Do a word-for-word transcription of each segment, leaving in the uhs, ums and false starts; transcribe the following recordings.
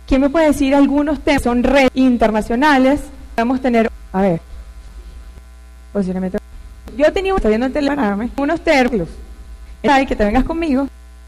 ¿Quién me puede decir algunos temas? Son redes internacionales. Podemos tener, a ver, posicionamiento. Yo tenía, estoy viendo el telegrama, unos términos. Hay que te vengas conmigo.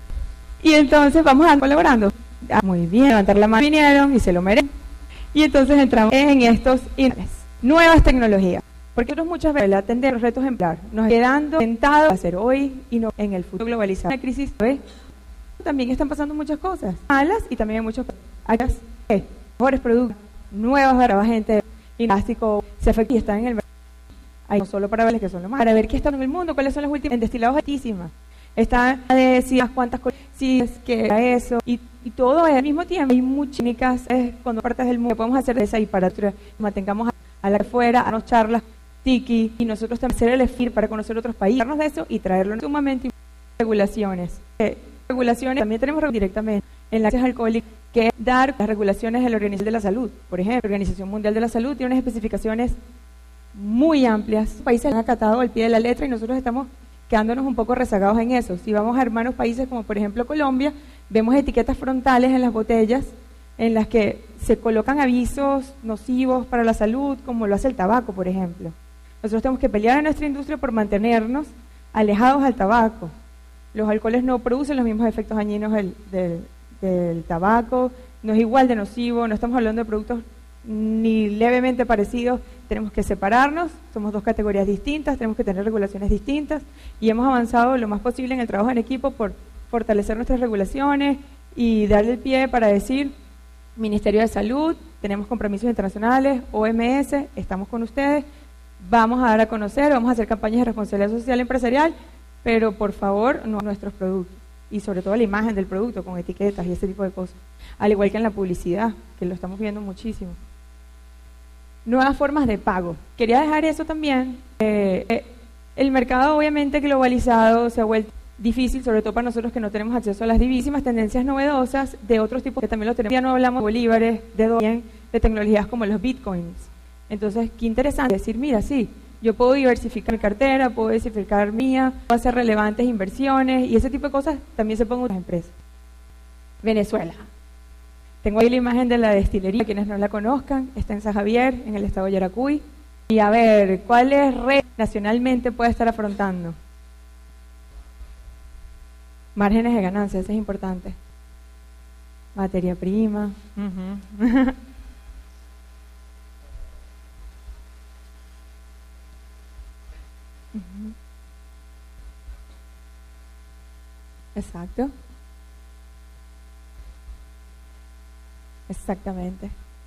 Y entonces vamos a colaborando. Ah, muy bien, levantar la mano. Vinieron y se lo merecen. Y entonces entramos en estos nuevas tecnologías. Porque nosotros muchas veces atender los retos ejemplar nos quedando sentados a hacer hoy y no en el futuro globalizado. La crisis, ¿ves? También están pasando muchas cosas malas y también hay muchos eh, mejores productos, nuevas para gente y plástico se afecta y están en el mercado. Hay no solo para verles que son lo más, para ver qué están en el mundo, cuáles son las últimas en destilados altísimas. Están a decir cuántas cosas, si es que era eso y, y todo al mismo tiempo. Hay muchas técnicas eh, cuando partes del mundo que podemos hacer de esa y para que mantengamos a, a la afuera, a nos charlas, tiki y nosotros también hacer el EFIR para conocer otros países, de eso y traerlo sumamente regulaciones. Eh, regulaciones también tenemos directamente en la alcohólica que es dar las regulaciones de la Organización de la Salud. Por ejemplo, la Organización Mundial de la Salud tiene unas especificaciones muy amplias. Los países han acatado al pie de la letra y nosotros estamos quedándonos un poco rezagados en eso. Si vamos a hermanos países como por ejemplo Colombia, vemos etiquetas frontales en las botellas en las que se colocan avisos nocivos para la salud, como lo hace el tabaco, por ejemplo. Nosotros tenemos que pelear en nuestra industria por mantenernos alejados al tabaco. Los alcoholes no producen los mismos efectos dañinos del, del, del tabaco, no es igual de nocivo, no estamos hablando de productos ni levemente parecidos, tenemos que separarnos, somos dos categorías distintas, tenemos que tener regulaciones distintas y hemos avanzado lo más posible en el trabajo en equipo por fortalecer nuestras regulaciones y darle el pie para decir, Ministerio de Salud, tenemos compromisos internacionales, O M S, estamos con ustedes, vamos a dar a conocer, vamos a hacer campañas de responsabilidad social empresarial, pero por favor, no nuestros productos y sobre todo la imagen del producto con etiquetas y ese tipo de cosas, al igual que en la publicidad, que lo estamos viendo muchísimo. Nuevas formas de pago. Quería dejar eso también. Eh, eh, el mercado obviamente globalizado se ha vuelto difícil, sobre todo para nosotros que no tenemos acceso a las divísimas tendencias novedosas de otros tipos que también lo tenemos. Ya no hablamos de bolívares, de dólares, de tecnologías como los bitcoins. Entonces, qué interesante decir, mira, sí, yo puedo diversificar mi cartera, puedo diversificar mía, puedo hacer relevantes inversiones y ese tipo de cosas también se pongan en las empresas. Venezuela. Tengo ahí la imagen de la destilería, quienes no la conozcan, está en San Javier, en el estado de Yaracuy. Y a ver, ¿cuáles retos nacionalmente puede estar afrontando? Márgenes de ganancia, eso es importante. Materia prima. Uh-huh. uh-huh. Exacto. Exactamente.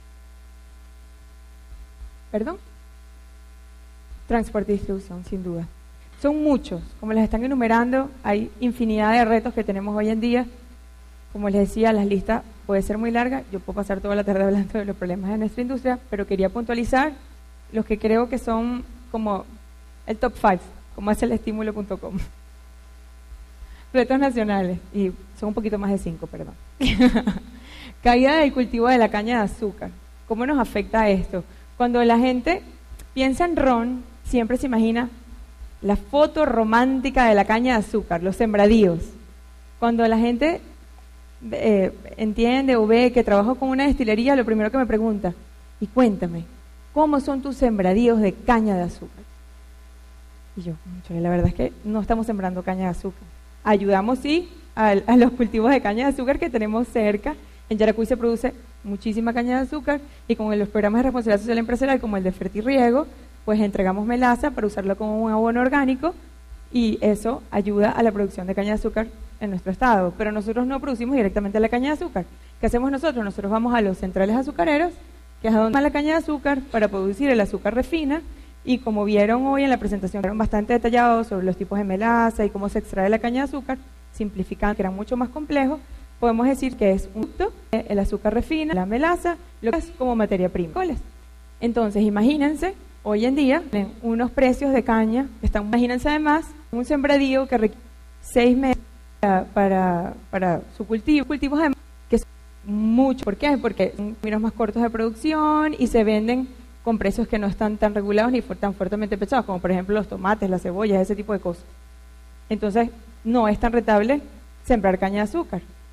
¿Perdón? Transporte y distribución, sin duda. Son muchos, como les están enumerando, hay infinidad de retos que tenemos hoy en día. Como les decía, la lista puede ser muy larga, yo puedo pasar toda la tarde hablando de los problemas de nuestra industria, pero quería puntualizar los que creo que son como el top five, como hace el estímulo punto com. Retos nacionales, y son un poquito más de cinco, perdón. Caída del cultivo de la caña de azúcar. ¿Cómo nos afecta esto? Cuando la gente piensa en ron, siempre se imagina la foto romántica de la caña de azúcar, los sembradíos. Cuando la gente eh, entiende o ve que trabajo con una destilería, lo primero que me pregunta, y cuéntame, ¿cómo son tus sembradíos de caña de azúcar? Y yo, la verdad es que no estamos sembrando caña de azúcar. Ayudamos, sí, a, a los cultivos de caña de azúcar que tenemos cerca. En Yaracuy se produce muchísima caña de azúcar y con los programas de responsabilidad social empresarial como el de Fertirriego, pues entregamos melaza para usarlo como un abono orgánico y eso ayuda a la producción de caña de azúcar en nuestro estado. Pero nosotros no producimos directamente la caña de azúcar. ¿Qué hacemos nosotros? Nosotros vamos a los centrales azucareros, que es a donde va la caña de azúcar, para producir el azúcar refina y como vieron hoy en la presentación, fueron bastante detallados sobre los tipos de melaza y cómo se extrae la caña de azúcar, simplificando que era mucho más complejo. Podemos decir que es un producto, el azúcar refina, la melaza, lo que es como materia prima. Entonces, imagínense, hoy en día, tienen unos precios de caña, que están, imagínense además, un sembradío que requiere seis meses para, para, para su cultivo, cultivos además, que son mucho. ¿Por qué? Porque son términos más cortos de producción y se venden con precios que no están tan regulados ni tan fuertemente pesados, como por ejemplo los tomates, las cebollas, ese tipo de cosas. Entonces, no es tan rentable sembrar caña de azúcar.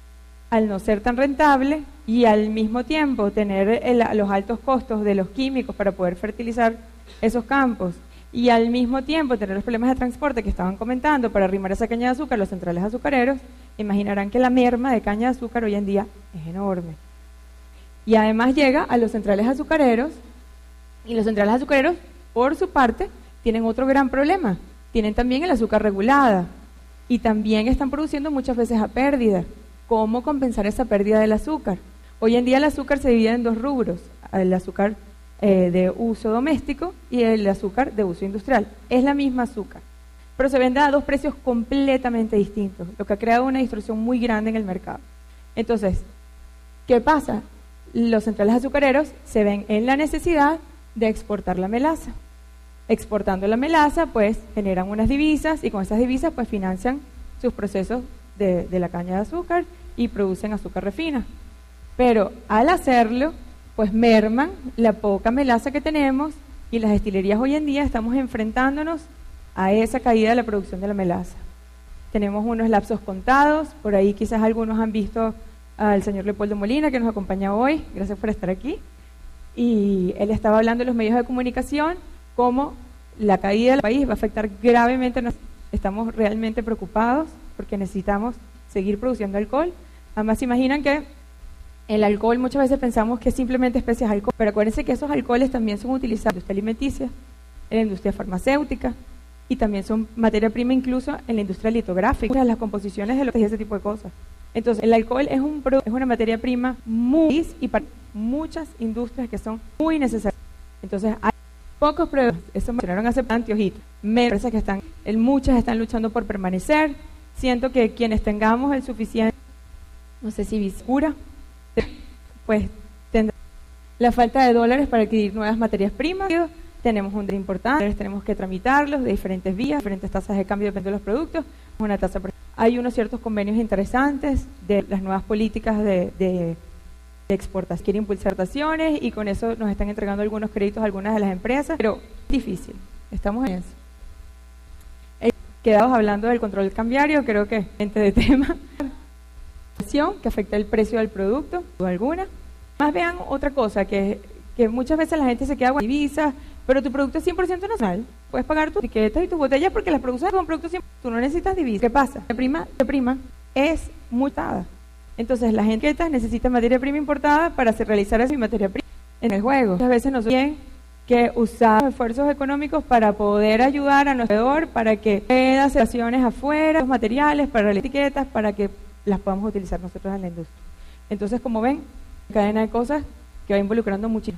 al no ser tan rentable y al mismo tiempo tener el, los altos costos de los químicos para poder fertilizar esos campos, y al mismo tiempo tener los problemas de transporte que estaban comentando para arrimar esa caña de azúcar a los centrales azucareros, imaginarán que la merma de caña de azúcar hoy en día es enorme. Y además llega a los centrales azucareros, y los centrales azucareros, por su parte, tienen otro gran problema. Tienen también el azúcar regulada, y también están produciendo muchas veces a pérdida. ¿Cómo compensar esa pérdida del azúcar? Hoy en día el azúcar se divide en dos rubros: el azúcar eh, de uso doméstico y el azúcar de uso industrial. Es la misma azúcar, pero se vende a dos precios completamente distintos, lo que ha creado una distorsión muy grande en el mercado. Entonces, ¿qué pasa? Los centrales azucareros se ven en la necesidad de exportar la melaza. Exportando la melaza, pues generan unas divisas, y con esas divisas pues financian sus procesos de, de la caña de azúcar y producen azúcar refina. Pero al hacerlo, pues merman la poca melaza que tenemos, y las destilerías hoy en día estamos enfrentándonos a esa caída de la producción de la melaza. Tenemos unos lapsos contados, por ahí quizás algunos han visto al señor Leopoldo Molina, que nos acompaña hoy, gracias por estar aquí, y él estaba hablando en los medios de comunicación cómo la caída del país va a afectar gravemente. Estamos realmente preocupados porque necesitamos seguir produciendo alcohol. Además, se imaginan que el alcohol, muchas veces pensamos que es simplemente especies de alcohol, pero acuérdense que esos alcoholes también son utilizados en la industria alimenticia, en la industria farmacéutica, y también son materia prima incluso en la industria litográfica, las composiciones de los y ese tipo de cosas. Entonces, el alcohol es, un, es una materia prima muy, y para muchas industrias que son muy necesarias. Entonces, hay pocos problemas. Eso mencionaron hace anteojitos. Empresas que están, el, muchas están luchando por permanecer. Siento que quienes tengamos el suficiente, no sé si viscura, pues tendrá la falta de dólares para adquirir nuevas materias primas. Tenemos un día importante, tenemos que tramitarlos de diferentes vías, diferentes tasas de cambio dependiendo de los productos. Una tasa, hay unos ciertos convenios interesantes de las nuevas políticas de, de, de exportación. Quieren impulsar exportaciones, y con eso nos están entregando algunos créditos a algunas de las empresas, pero es difícil, estamos en eso. Eh, quedamos hablando del control cambiario, creo que es de tema que afecta el precio del producto, o alguna. Más vean otra cosa, que, que muchas veces la gente se queda con divisas, pero tu producto es cien por ciento nacional. Puedes pagar tus etiquetas y tus botellas porque las produces con productos cien por ciento. Tú no necesitas divisas. ¿Qué pasa? La prima, la prima es mutada. Entonces, las etiquetas necesitan materia prima importada para hacer, realizar esa materia prima en el juego. Muchas veces nosotros tenemos que usar esfuerzos económicos para poder ayudar a nuestro proveedor para que pueda hacer acciones afuera, los materiales, para las etiquetas, para que las podamos utilizar nosotros en la industria. Entonces, como ven, cadena de cosas que va involucrando muchísimo.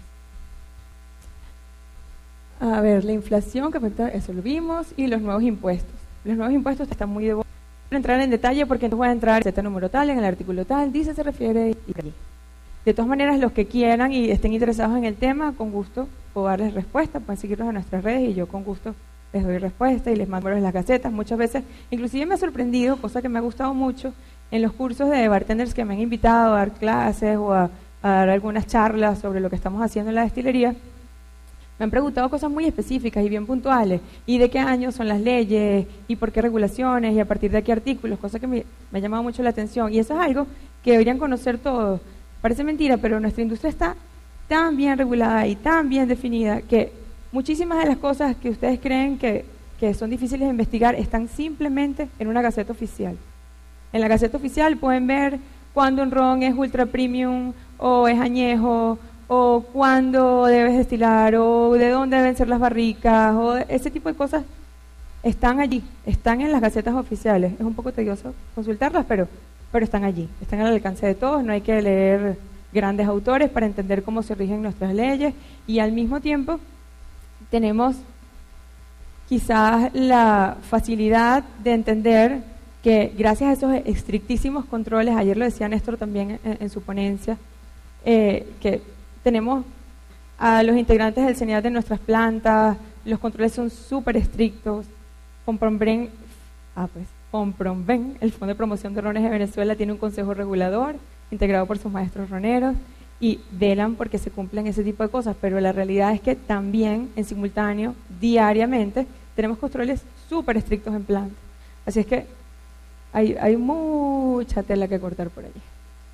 A ver, la inflación, que afecta, eso lo vimos, y los nuevos impuestos. Los nuevos impuestos están muy de boca. No voy a entrar en detalle porque entonces voy a entrar en este número tal, en el artículo tal, dice, se refiere, y allí. De todas maneras, los que quieran y estén interesados en el tema, con gusto puedo darles respuesta, pueden seguirnos en nuestras redes y yo con gusto les doy respuesta y les mando las gacetas. Muchas veces, inclusive me ha sorprendido, cosa que me ha gustado mucho, en los cursos de bartenders que me han invitado a dar clases o a, a dar algunas charlas sobre lo que estamos haciendo en la destilería. Me han preguntado cosas muy específicas y bien puntuales, y de qué año son las leyes, y por qué regulaciones, y a partir de qué artículos, cosas que me, me ha llamado mucho la atención, y eso es algo que deberían conocer todos. Parece mentira, pero nuestra industria está tan bien regulada y tan bien definida que muchísimas de las cosas que ustedes creen que, que son difíciles de investigar están simplemente en una gaceta oficial. En la gaceta oficial pueden ver cuándo un ron es ultra premium o es añejo, o cuándo debes destilar, o de dónde deben ser las barricas, o ese tipo de cosas están allí, están en las gacetas oficiales. Es un poco tedioso consultarlas, pero, pero están allí, están al alcance de todos. No hay que leer grandes autores para entender cómo se rigen nuestras leyes, y al mismo tiempo tenemos quizás la facilidad de entender que gracias a esos estrictísimos controles, ayer lo decía Néstor también en, en su ponencia, eh, que tenemos a los integrantes del CENIAT de nuestras plantas, los controles son súper estrictos. Compronben, ah, pues, Compronben, el Fondo de Promoción de Rones de Venezuela, tiene un consejo regulador integrado por sus maestros roneros y velan porque se cumplan ese tipo de cosas, pero la realidad es que también en simultáneo, diariamente, tenemos controles súper estrictos en plantas. Así es que hay, hay mucha tela que cortar por allí.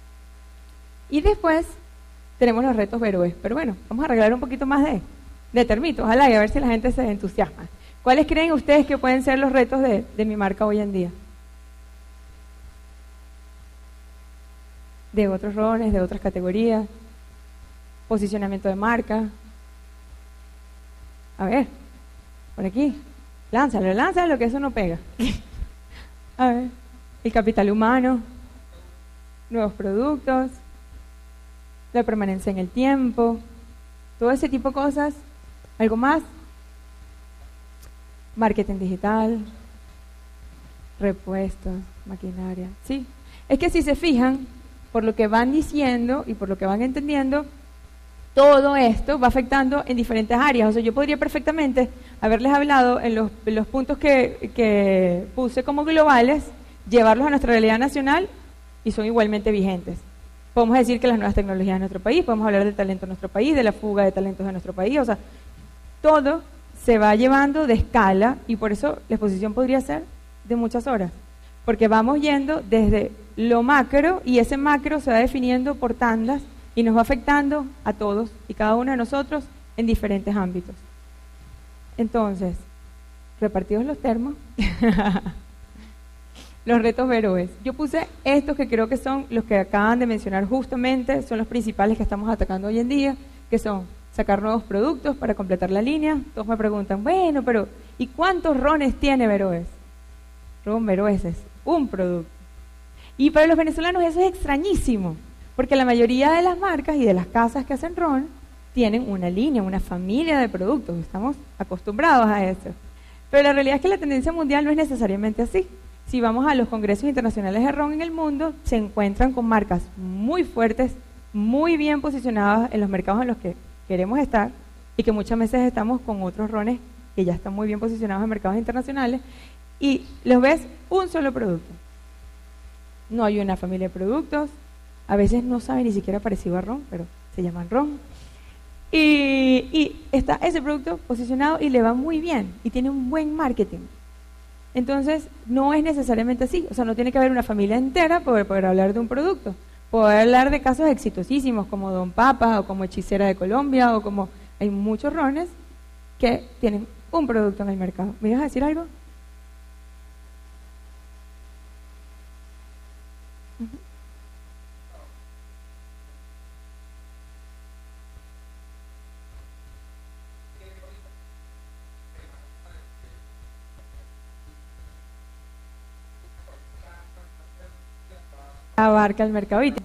Y después tenemos los retos Veroes. Pero bueno, vamos a arreglar un poquito más de, de termitos, ojalá, y a ver si la gente se entusiasma. ¿Cuáles creen ustedes que pueden ser los retos de, de mi marca hoy en día? De otros roles, de otras categorías, posicionamiento de marca. A ver, por aquí, lánzalo, lánzalo, que eso no pega. A ver, el capital humano, nuevos productos, la permanencia en el tiempo, todo ese tipo de cosas. ¿Algo más? Marketing digital, repuestos, maquinaria. Sí, es que si se fijan, por lo que van diciendo y por lo que van entendiendo, todo esto va afectando en diferentes áreas. O sea, yo podría perfectamente haberles hablado en los, en los puntos que, que puse como globales, llevarlos a nuestra realidad nacional y son igualmente vigentes. Podemos decir que las nuevas tecnologías de nuestro país, podemos hablar del talento de nuestro país, de la fuga de talentos de nuestro país, o sea, todo se va llevando de escala y por eso la exposición podría ser de muchas horas, porque vamos yendo desde lo macro y ese macro se va definiendo por tandas y nos va afectando a todos y cada uno de nosotros en diferentes ámbitos. Entonces, repartidos los termos, los retos Veroes. Yo puse estos que creo que son los que acaban de mencionar justamente, son los principales que estamos atacando hoy en día, que son sacar nuevos productos para completar la línea. Todos me preguntan, bueno, pero ¿y cuántos rones tiene Veroes? Ron Veroes es un producto. Y para los venezolanos eso es extrañísimo, porque la mayoría de las marcas y de las casas que hacen ron tienen una línea, una familia de productos, estamos acostumbrados a eso. Pero la realidad es que la tendencia mundial no es necesariamente así. Si vamos a los congresos internacionales de ron en el mundo, se encuentran con marcas muy fuertes, muy bien posicionadas en los mercados en los que queremos estar y que muchas veces estamos con otros rones que ya están muy bien posicionados en mercados internacionales y los ves un solo producto. No hay una familia de productos, a veces no sabe ni siquiera parecido a ron, pero se llaman ron. Y, y está ese producto posicionado y le va muy bien y tiene un buen marketing. Entonces, no es necesariamente así, o sea, no tiene que haber una familia entera para poder hablar de un producto. Puedo hablar de casos exitosísimos como Don Papa o como Hechicera de Colombia o como hay muchos rones que tienen un producto en el mercado. ¿Me ibas a decir algo? Uh-huh. Abarca el mercado. Y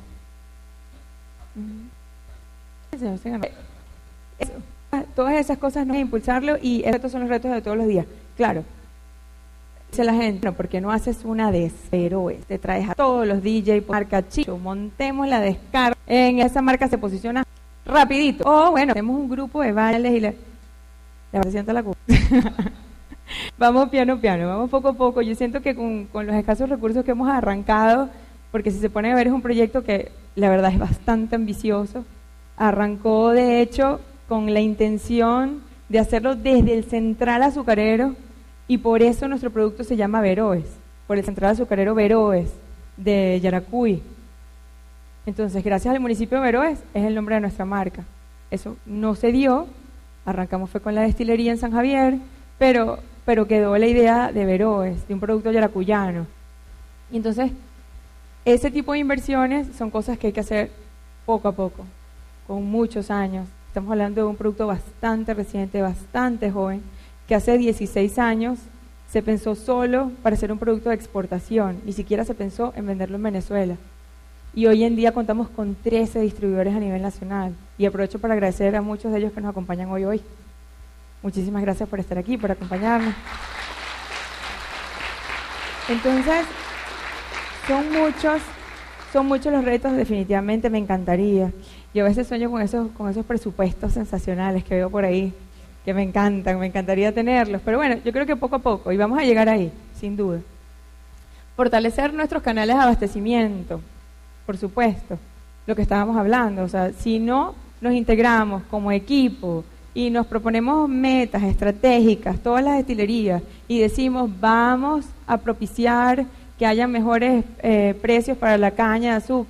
todas esas cosas no hay que impulsarlo y estos son los retos de todos los días. Claro, dice la gente, no, ¿por qué no haces una de Veroes? Te traes a todos los D J, marca Chicho, montemos la descarga, en esa marca se posiciona rapidito. O bueno, tenemos un grupo de bailes y le, le presenta la cuba. Vamos piano piano, vamos poco a poco. Yo siento que con, con los escasos recursos que hemos arrancado, porque si se pone a ver es un proyecto que la verdad es bastante ambicioso, arrancó de hecho con la intención de hacerlo desde el central azucarero y por eso nuestro producto se llama Veroes, por el central azucarero Veroes de Yaracuy. Entonces, gracias al municipio de Veroes es el nombre de nuestra marca. Eso no se dio, arrancamos fue con la destilería en San Javier, pero, pero quedó la idea de Veroes, de un producto yaracuyano. Y entonces, ese tipo de inversiones son cosas que hay que hacer poco a poco, con muchos años. Estamos hablando de un producto bastante reciente, bastante joven, que hace dieciséis años se pensó solo para ser un producto de exportación, ni siquiera se pensó en venderlo en Venezuela. Y hoy en día contamos con trece distribuidores a nivel nacional. Y aprovecho para agradecer a muchos de ellos que nos acompañan hoy hoy. Muchísimas gracias por estar aquí, por acompañarnos. Entonces, son muchos, son muchos los retos, definitivamente me encantaría. Yo a veces sueño con esos, con esos presupuestos sensacionales que veo por ahí, que me encantan, me encantaría tenerlos. Pero bueno, yo creo que poco a poco, y vamos a llegar ahí, sin duda. Fortalecer nuestros canales de abastecimiento, por supuesto, lo que estábamos hablando. O sea, si no nos integramos como equipo y nos proponemos metas estratégicas, todas las destilerías, y decimos vamos a propiciar que haya mejores eh, precios para la caña de azúcar,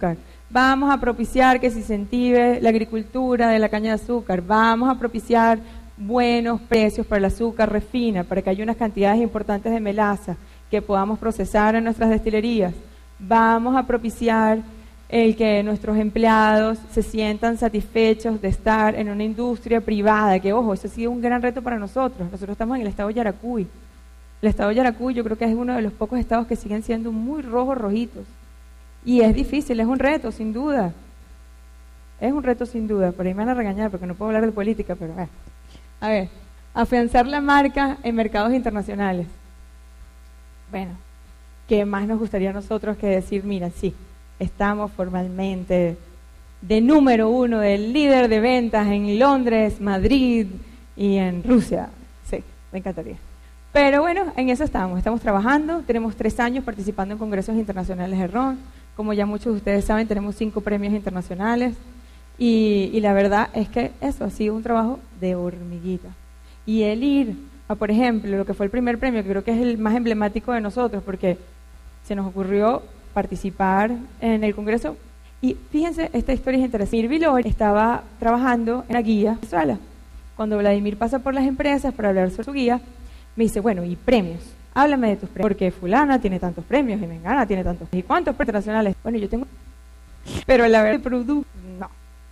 Vamos a propiciar que se incentive la agricultura de la caña de azúcar. Vamos a propiciar buenos precios para el azúcar refina, para que haya unas cantidades importantes de melaza que podamos procesar en nuestras destilerías. Vamos a propiciar el que nuestros empleados se sientan satisfechos de estar en una industria privada, que ojo, eso ha sido un gran reto para nosotros. Nosotros estamos en el estado de Yaracuy. El estado de Yaracuy yo creo que es uno de los pocos estados que siguen siendo muy rojos, rojitos. Y es difícil, es un reto, sin duda. Es un reto sin duda. Por ahí me van a regañar porque no puedo hablar de política, pero bueno. A ver, afianzar la marca en mercados internacionales. Bueno, ¿qué más nos gustaría a nosotros que decir, mira, sí, estamos formalmente de número uno, del líder de ventas en Londres, Madrid y en Rusia? Sí, me encantaría. Pero bueno, en eso estamos, estamos trabajando, tenemos tres años participando en congresos internacionales de ron. Como ya muchos de ustedes saben, tenemos cinco premios internacionales y, y la verdad es que eso ha sido un trabajo de hormiguita. Y el ir a, por ejemplo, lo que fue el primer premio, que creo que es el más emblemático de nosotros, porque se nos ocurrió participar en el congreso. Y fíjense, esta historia es interesante. Vladimir Vilori estaba trabajando en la guía de Venezuela. Cuando Vladimir pasa por las empresas para hablar sobre su guía, me dice, bueno, ¿y premios? Háblame de tus premios, porque fulana tiene tantos premios y mengana tiene tantos. ¿Y cuántos premios internacionales? Bueno, yo tengo... Pero la verdad, el producto, no.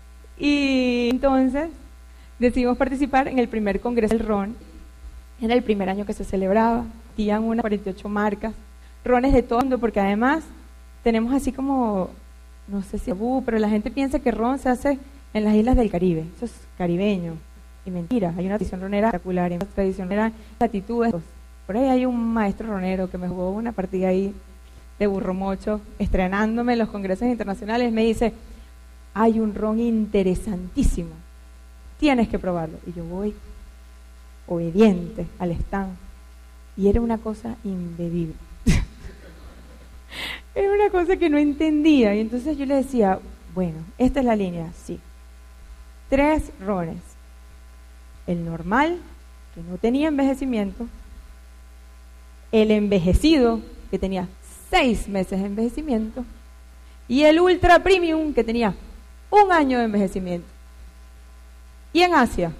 Y entonces decidimos participar en el primer congreso del ron. Era el primer año que se celebraba. Tenían unas cuarenta y ocho marcas, rones de todo el mundo, porque además tenemos así como, no sé si tabú, pero la gente piensa que ron se hace en las islas del Caribe. Eso es caribeño. Y mentira, hay una tradición ronera espectacular, y una tradición ronera, latitudes. Por ahí hay un maestro ronero que me jugó una partida ahí de burro mocho, estrenándome en los congresos internacionales, me dice, hay un ron interesantísimo, tienes que probarlo. Y yo voy obediente al stand, y era una cosa imbebible. Era una cosa que no entendía, y entonces yo le decía, bueno, esta es la línea, sí. Tres rones. El normal, que no tenía envejecimiento, el envejecido, que tenía seis meses de envejecimiento, y el ultra premium, que tenía un año de envejecimiento. Y en Asia,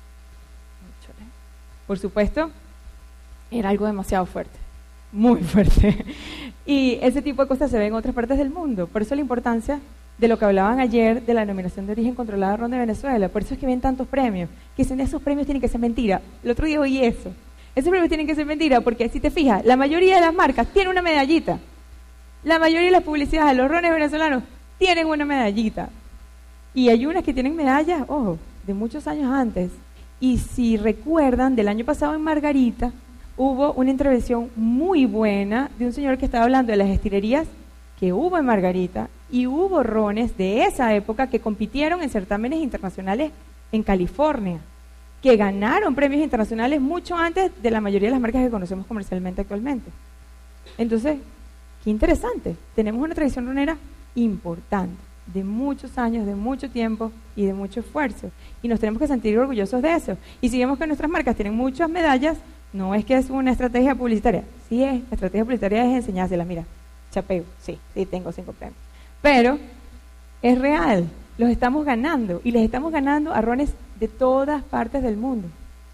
por supuesto, era algo demasiado fuerte, muy fuerte. Y ese tipo de cosas se ven en otras partes del mundo. Por eso la importancia de lo que hablaban ayer de la denominación de origen controlada ron de Venezuela. Por eso es que ven tantos premios, que dicen esos premios tienen que ser mentira. El otro día oí eso. Esos premios tienen que ser mentira porque si te fijas, la mayoría de las marcas tienen una medallita. La mayoría de las publicidades de los rones venezolanos tienen una medallita. Y hay unas que tienen medallas, ojo, de muchos años antes. Y si recuerdan, del año pasado en Margarita, hubo una intervención muy buena de un señor que estaba hablando de las destilerías que hubo en Margarita, y hubo rones de esa época que compitieron en certámenes internacionales en California, que ganaron premios internacionales mucho antes de la mayoría de las marcas que conocemos comercialmente actualmente. Entonces, qué interesante, tenemos una tradición ronera importante, de muchos años, de mucho tiempo y de mucho esfuerzo, y nos tenemos que sentir orgullosos de eso. Y si vemos que nuestras marcas tienen muchas medallas, no es que es una estrategia publicitaria, sí es, la estrategia publicitaria es enseñárselas, mira, chapeo, sí, sí tengo cinco premios, pero es real, los estamos ganando, y les estamos ganando a rones de todas partes del mundo.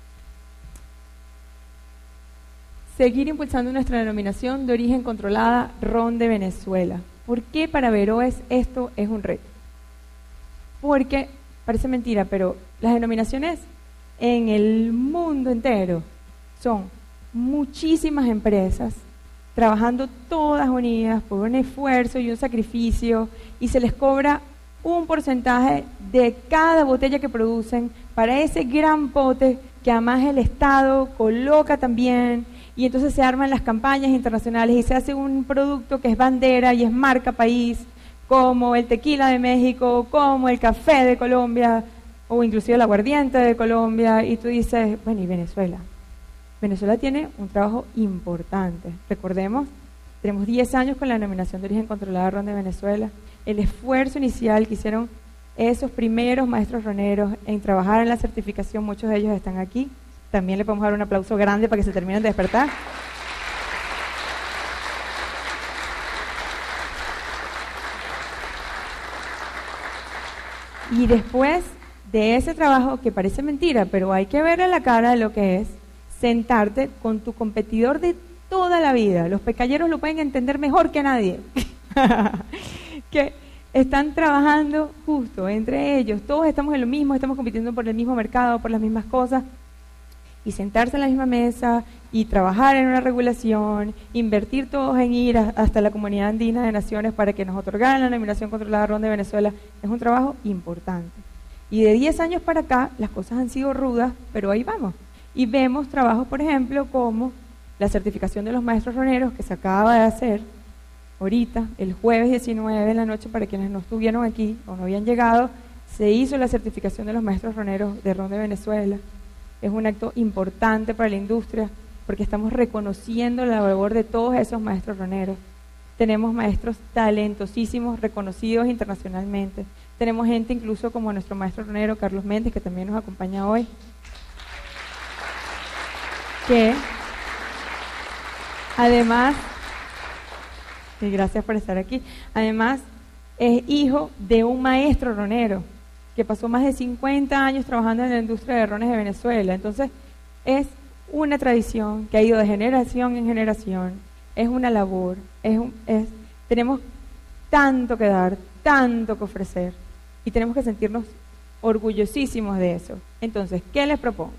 Seguir impulsando nuestra denominación de origen controlada ron de Venezuela. ¿Por qué para Veroes esto es un reto? Porque, parece mentira, pero las denominaciones en el mundo entero son muchísimas empresas trabajando todas unidas por un esfuerzo y un sacrificio, y se les cobra un porcentaje de cada botella que producen para ese gran pote que además el Estado coloca también, y entonces se arman las campañas internacionales y se hace un producto que es bandera y es marca país, como el tequila de México, como el café de Colombia, o inclusive el aguardiente de Colombia, y tú dices, bueno, ¿y Venezuela? Venezuela tiene un trabajo importante. Recordemos, tenemos diez años con la denominación de origen controlada ron de Venezuela. El esfuerzo inicial que hicieron esos primeros maestros roneros en trabajar en la certificación, muchos de ellos están aquí. También le podemos dar un aplauso grande para que se terminen de despertar. Y después de ese trabajo, que parece mentira, pero hay que ver en la cara de lo que es, sentarte con tu competidor de toda la vida. Los pecalleros lo pueden entender mejor que nadie. Que están trabajando justo entre ellos, todos estamos en lo mismo, estamos compitiendo por el mismo mercado, por las mismas cosas, y sentarse en la misma mesa y trabajar en una regulación, invertir todos en ir a, hasta la Comunidad Andina de Naciones para que nos otorgaran la nominación controlada Ron de Venezuela, es un trabajo importante. Y de diez años para acá las cosas han sido rudas, pero ahí vamos. Y vemos trabajos, por ejemplo, como la certificación de los maestros roneros que se acaba de hacer ahorita, el jueves diecinueve de la noche, para quienes no estuvieron aquí o no habían llegado, se hizo la certificación de los maestros roneros de Ron de Venezuela. Es un acto importante para la industria porque estamos reconociendo la labor de todos esos maestros roneros. Tenemos maestros talentosísimos, reconocidos internacionalmente. Tenemos gente incluso como nuestro maestro ronero Carlos Méndez, que también nos acompaña hoy, que además, y gracias por estar aquí, además es hijo de un maestro ronero que pasó más de cincuenta años trabajando en la industria de rones de Venezuela. Entonces es una tradición que ha ido de generación en generación, es una labor, es un, es, tenemos tanto que dar, tanto que ofrecer y tenemos que sentirnos orgullosísimos de eso. Entonces, ¿qué les propongo?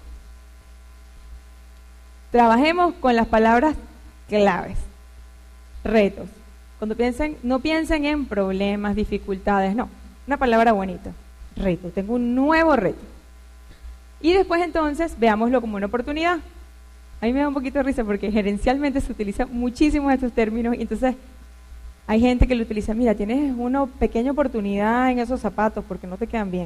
Trabajemos con las palabras claves, retos. Cuando piensen, no piensen en problemas, dificultades, no, una palabra bonita, reto, tengo un nuevo reto. Y después entonces veámoslo como una oportunidad. A mí me da un poquito de risa porque gerencialmente se utilizan muchísimos estos términos y entonces hay gente que lo utiliza, mira, tienes una pequeña oportunidad en esos zapatos porque no te quedan bien.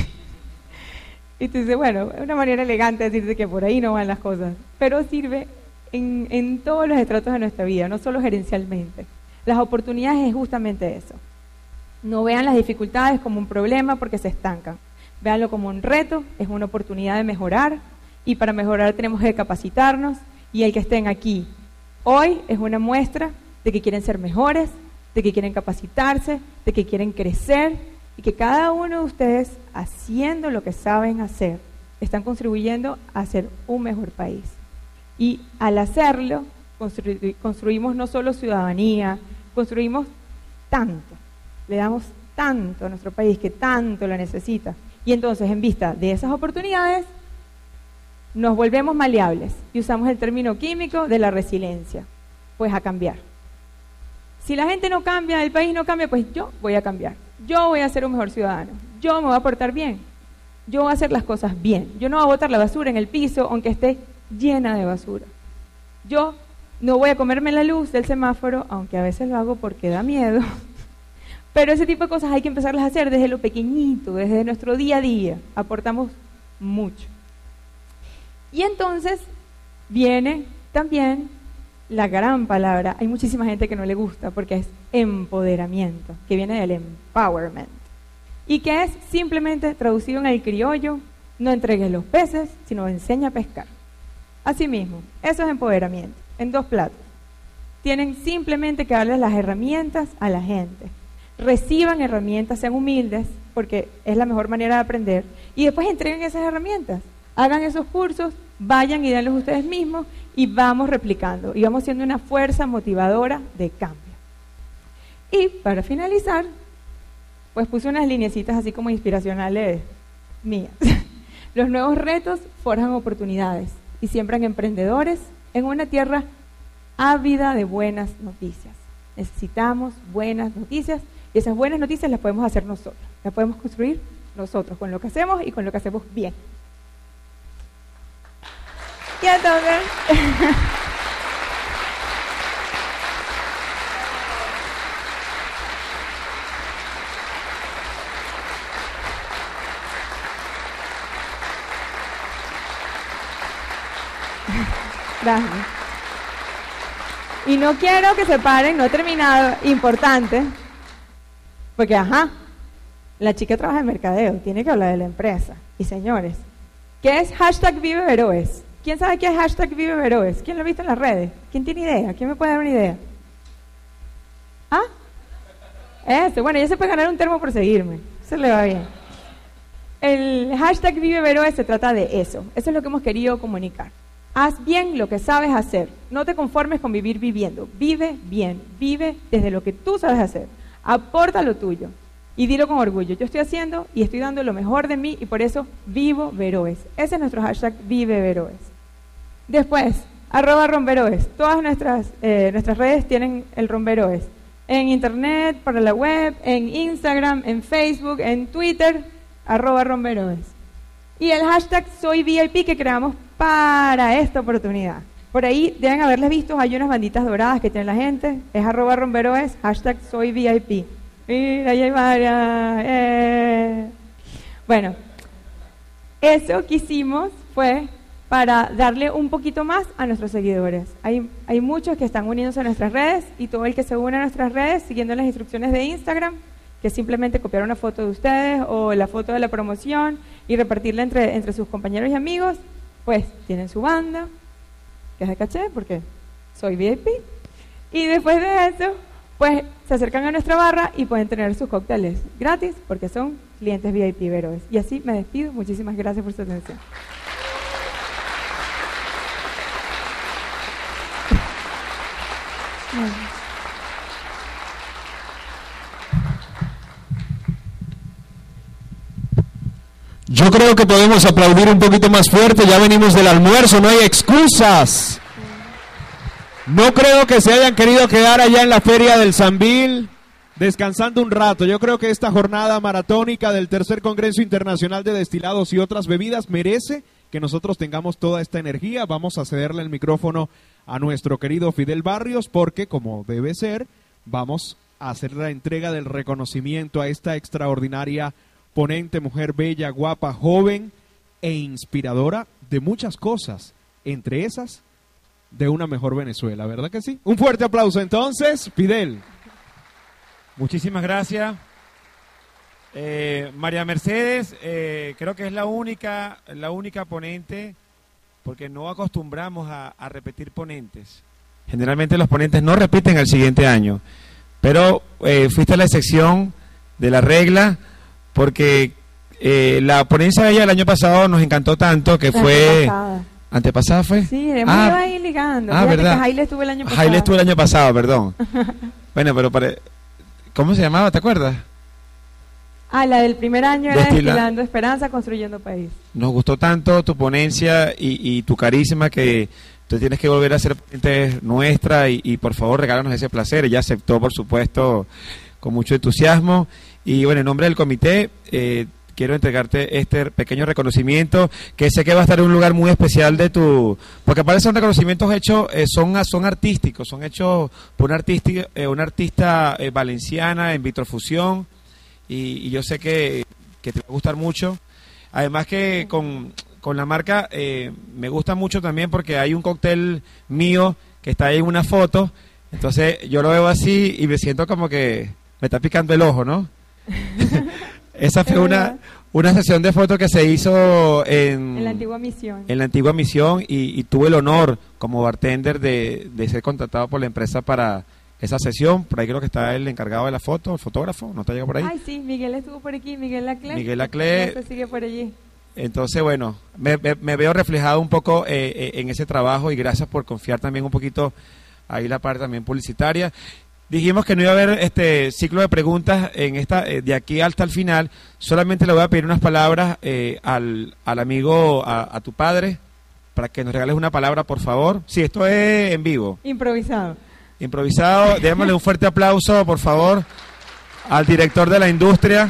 Y tú dices, bueno, es una manera elegante de decirte que por ahí no van las cosas, pero sirve en, en todos los estratos de nuestra vida, no solo gerencialmente. Las oportunidades es justamente eso. No vean las dificultades como un problema porque se estancan. Véanlo como un reto, es una oportunidad de mejorar y para mejorar tenemos que capacitarnos y el que estén aquí hoy es una muestra de que quieren ser mejores, de que quieren capacitarse, de que quieren crecer y que cada uno de ustedes, haciendo lo que saben hacer, están contribuyendo a ser un mejor país. Y al hacerlo, constru- construimos no solo ciudadanía, construimos tanto, le damos tanto a nuestro país que tanto lo necesita. Y entonces, en vista de esas oportunidades, nos volvemos maleables y usamos el término químico de la resiliencia, pues a cambiar. Si la gente no cambia, el país no cambia, pues yo voy a cambiar. Yo voy a ser un mejor ciudadano. Yo me voy a portar bien. Yo voy a hacer las cosas bien. Yo no voy a botar la basura en el piso, aunque esté llena de basura. Yo no voy a comerme la luz del semáforo, aunque a veces lo hago porque da miedo. Pero ese tipo de cosas hay que empezarlas a hacer desde lo pequeñito, desde nuestro día a día. Aportamos mucho. Y entonces viene también la gran palabra, hay muchísima gente que no le gusta porque es empoderamiento, que viene del empowerment, y que es simplemente traducido en el criollo, no entregues los peces, sino enseña a pescar. Así mismo, eso es empoderamiento, en dos platos. Tienen simplemente que darles las herramientas a la gente. Reciban herramientas, sean humildes, porque es la mejor manera de aprender, y después entreguen esas herramientas. Hagan esos cursos, vayan y denlos ustedes mismos y vamos replicando y vamos siendo una fuerza motivadora de cambio. Y para finalizar, pues puse unas lineecitas así como inspiracionales mías. Los nuevos retos forjan oportunidades y siembran emprendedores en una tierra ávida de buenas noticias. Necesitamos buenas noticias y esas buenas noticias las podemos hacer nosotros, las podemos construir nosotros con lo que hacemos y con lo que hacemos bien. Y entonces, gracias. Y no quiero que se paren, no he terminado, importante, porque ajá, la chica trabaja en mercadeo, tiene que hablar de la empresa. Y señores, ¿qué es hashtag Vive Veroes? ¿Quién sabe qué es hashtag Vive Veroes? ¿Quién lo ha visto en las redes? ¿Quién tiene idea? ¿Quién me puede dar una idea? ¿Ah? Ese, bueno, ya se puede ganar un termo por seguirme. Se le va bien. el hashtag Vive Veroes se trata de eso. Eso es lo que hemos querido comunicar. Haz bien lo que sabes hacer. No te conformes con vivir viviendo. Vive bien. Vive desde lo que tú sabes hacer. Aporta lo tuyo. Y dilo con orgullo. Yo estoy haciendo y estoy dando lo mejor de mí y por eso vivo Veroes. Ese es nuestro hashtag Vive Veroes. Después, arroba Romveroes. Todas nuestras, eh, nuestras redes tienen el Romveroes. En internet, para la web, en Instagram, en Facebook, en Twitter, arroba Romveroes. Y el hashtag Soy V I P que creamos para esta oportunidad. Por ahí deben haberles visto, hay unas banditas doradas que tiene la gente. Es arroba Romveroes, hashtag Soy V I P. Mira, ahí hay varias. Eh. Bueno, eso que hicimos fue para darle un poquito más a nuestros seguidores. Hay, hay muchos que están uniéndose a nuestras redes y todo el que se une a nuestras redes siguiendo las instrucciones de Instagram, que simplemente copiar una foto de ustedes o la foto de la promoción y repartirla entre, entre sus compañeros y amigos, pues tienen su banda, que es de caché porque soy V I P. Y después de eso, pues se acercan a nuestra barra y pueden tener sus cócteles gratis porque son clientes V I P Veroes. Y así me despido. Muchísimas gracias por su atención. Yo creo que podemos aplaudir un poquito más fuerte, ya venimos del almuerzo, no hay excusas. No creo que se hayan querido quedar allá en la Feria del Sambil descansando un rato. Yo creo que esta jornada maratónica del tercer Congreso Internacional de Destilados y otras bebidas merece que nosotros tengamos toda esta energía. Vamos a cederle el micrófono a nuestro querido Fidel Barrios porque, como debe ser, vamos a hacer la entrega del reconocimiento a esta extraordinaria ponente, mujer bella, guapa, joven e inspiradora de muchas cosas, entre esas de una mejor Venezuela, ¿verdad que sí? Un fuerte aplauso entonces, Fidel. Muchísimas gracias. Eh, María Mercedes, eh, creo que es la única, la única ponente, porque no acostumbramos a, a repetir ponentes. Generalmente los ponentes no repiten al siguiente año, pero eh, fuiste la excepción de la regla, porque eh, la ponencia de ella el año pasado nos encantó tanto que la fue... Antepasada. ¿Antepasada fue? Sí, hemos ah, ido ahí ligando. Ah, ¿verdad? Que Jaile estuvo el año pasado. Jaile estuvo el año pasado, perdón. Bueno, pero para... ¿Cómo se llamaba? ¿Te acuerdas? Ah, la del primer año era Destila... Destilando Esperanza, Construyendo País. Nos gustó tanto tu ponencia y, y tu carisma que tú tienes que volver a ser ponente nuestra y, y por favor regálanos ese placer. Ella aceptó, por supuesto, con mucho entusiasmo. Y bueno, en nombre del comité, eh, quiero entregarte este pequeño reconocimiento, que sé que va a estar en un lugar muy especial de tu... Porque aparte son reconocimientos hechos, eh, son, son artísticos, son hechos por una, artística, eh, una artista eh, valenciana en vitrofusión, y, y yo sé que, que te va a gustar mucho. Además que con, con la marca eh, me gusta mucho también porque hay un cóctel mío que está ahí en una foto, entonces yo lo veo así y me siento como que me está picando el ojo, ¿no? Esa fue una, una sesión de fotos que se hizo en, en la antigua misión, en la antigua misión y, y tuve el honor como bartender de, de ser contratado por la empresa para esa sesión. Por ahí creo que está el encargado de la foto, el fotógrafo, ¿no te llegó por ahí? Ay, sí, Miguel estuvo por aquí, Miguel Laclé. Miguel Laclé. Se sigue por allí. Entonces, bueno, me, me, me veo reflejado un poco eh, eh, en ese trabajo y gracias por confiar también un poquito ahí la parte también publicitaria. Dijimos que no iba a haber este ciclo de preguntas en esta eh, de aquí hasta el final. Solamente le voy a pedir unas palabras eh, al, al amigo, a, a tu padre, para que nos regales una palabra, por favor. Sí, esto es en vivo. Improvisado. Improvisado. Démosle un fuerte aplauso, por favor, al director de la industria.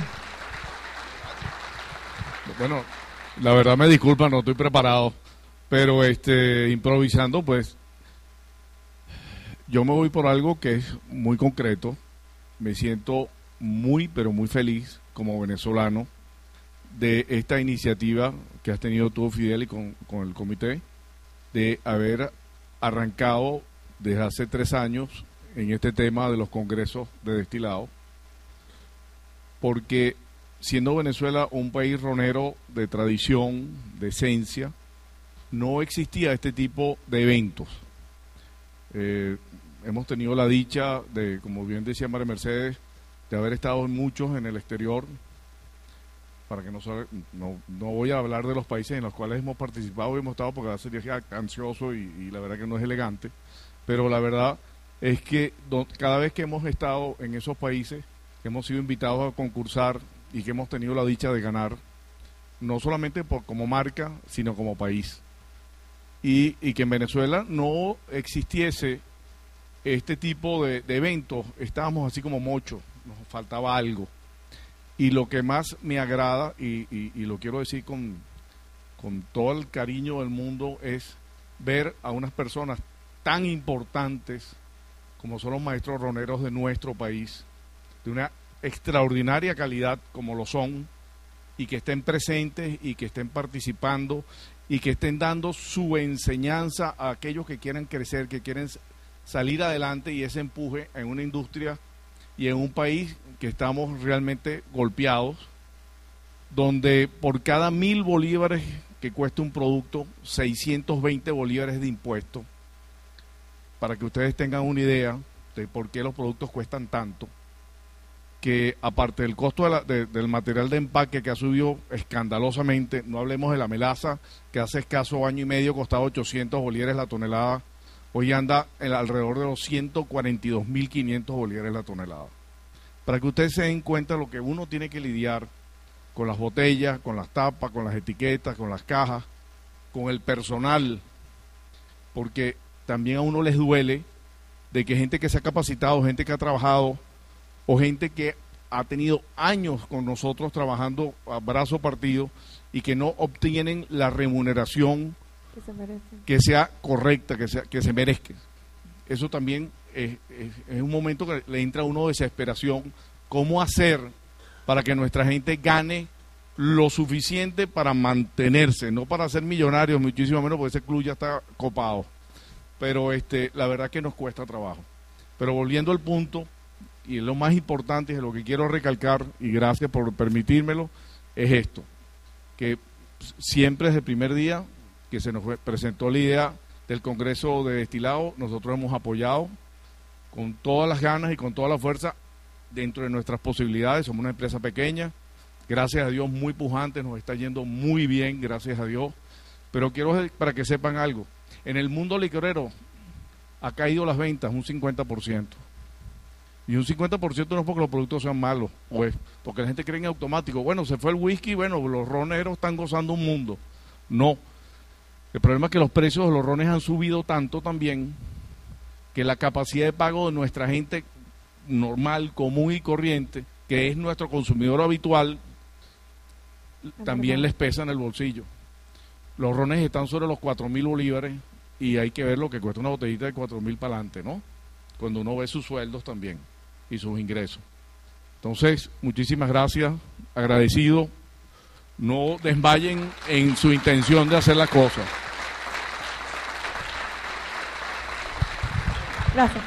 Bueno, la verdad me disculpa, no estoy preparado, pero este improvisando, pues... Yo me voy por algo que es muy concreto. Me siento muy, pero muy feliz como venezolano de esta iniciativa que has tenido tú, Fidel, y con, con el comité, de haber arrancado desde hace tres años en este tema de los congresos de destilado, porque siendo Venezuela un país ronero de tradición, de esencia, no existía este tipo de eventos. Eh, hemos tenido la dicha de, como bien decía María Mercedes, de haber estado en muchos en el exterior, para que no, no, no voy a hablar de los países en los cuales hemos participado y hemos estado, porque sería ansioso y, y la verdad que no es elegante, pero la verdad es que do, cada vez que hemos estado en esos países, que hemos sido invitados a concursar y que hemos tenido la dicha de ganar, no solamente por, como marca, sino como país. Y, y que en Venezuela no existiese este tipo de, de eventos, estábamos así como mochos, nos faltaba algo. Y lo que más me agrada, y, y, y lo quiero decir con, con todo el cariño del mundo, es ver a unas personas tan importantes como son los maestros roneros de nuestro país, de una extraordinaria calidad como lo son, y que estén presentes y que estén participando y que estén dando su enseñanza a aquellos que quieren crecer, que quieren salir adelante, y ese empuje en una industria y en un país que estamos realmente golpeados, donde por cada mil bolívares que cuesta un producto, seiscientos veinte bolívares de impuesto, para que ustedes tengan una idea de por qué los productos cuestan tanto, que aparte del costo de la, de, del material de empaque que ha subido escandalosamente, no hablemos de la melaza, que hace escaso año y medio costaba ochocientos bolívares la tonelada, hoy anda en alrededor de los ciento cuarenta y dos mil quinientos bolívares la tonelada. Para que ustedes se den cuenta de lo que uno tiene que lidiar con las botellas, con las tapas, con las etiquetas, con las cajas, con el personal, porque también a uno les duele de que gente que se ha capacitado, gente que ha trabajado, o gente que ha tenido años con nosotros trabajando a brazo partido y que no obtienen la remuneración que, se merece. que sea correcta, que, sea, que se merezca. Eso también es, es, es un momento que le entra a uno desesperación. ¿Cómo hacer para que nuestra gente gane lo suficiente para mantenerse? No para ser millonarios, muchísimo menos, porque ese club ya está copado. Pero este, la verdad que nos cuesta trabajo. Pero volviendo al punto, y lo más importante, es lo que quiero recalcar, y gracias por permitírmelo, es esto, que siempre desde el primer día que se nos fue, presentó la idea del Congreso de Destilado, nosotros hemos apoyado con todas las ganas y con toda la fuerza dentro de nuestras posibilidades. Somos una empresa pequeña, gracias a Dios muy pujante, nos está yendo muy bien, gracias a Dios, pero quiero para que sepan algo, en el mundo licorero ha caído las ventas un cincuenta por ciento. Y un cincuenta por ciento no es porque los productos sean malos, pues, porque la gente cree en automático. Bueno, se fue el whisky, bueno, los roneros están gozando un mundo. No. El problema es que los precios de los rones han subido tanto también que la capacidad de pago de nuestra gente normal, común y corriente, que es nuestro consumidor habitual, también les pesa en el bolsillo. Los rones están sobre los cuatro mil bolívares y hay que ver lo que cuesta una botellita de cuatro mil para adelante, ¿no? Cuando uno ve sus sueldos también y sus ingresos. Entonces, muchísimas gracias, agradecido. No desmayen en su intención de hacer las cosas. Gracias.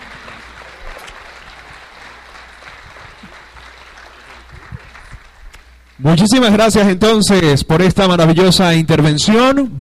Muchísimas gracias entonces por esta maravillosa intervención.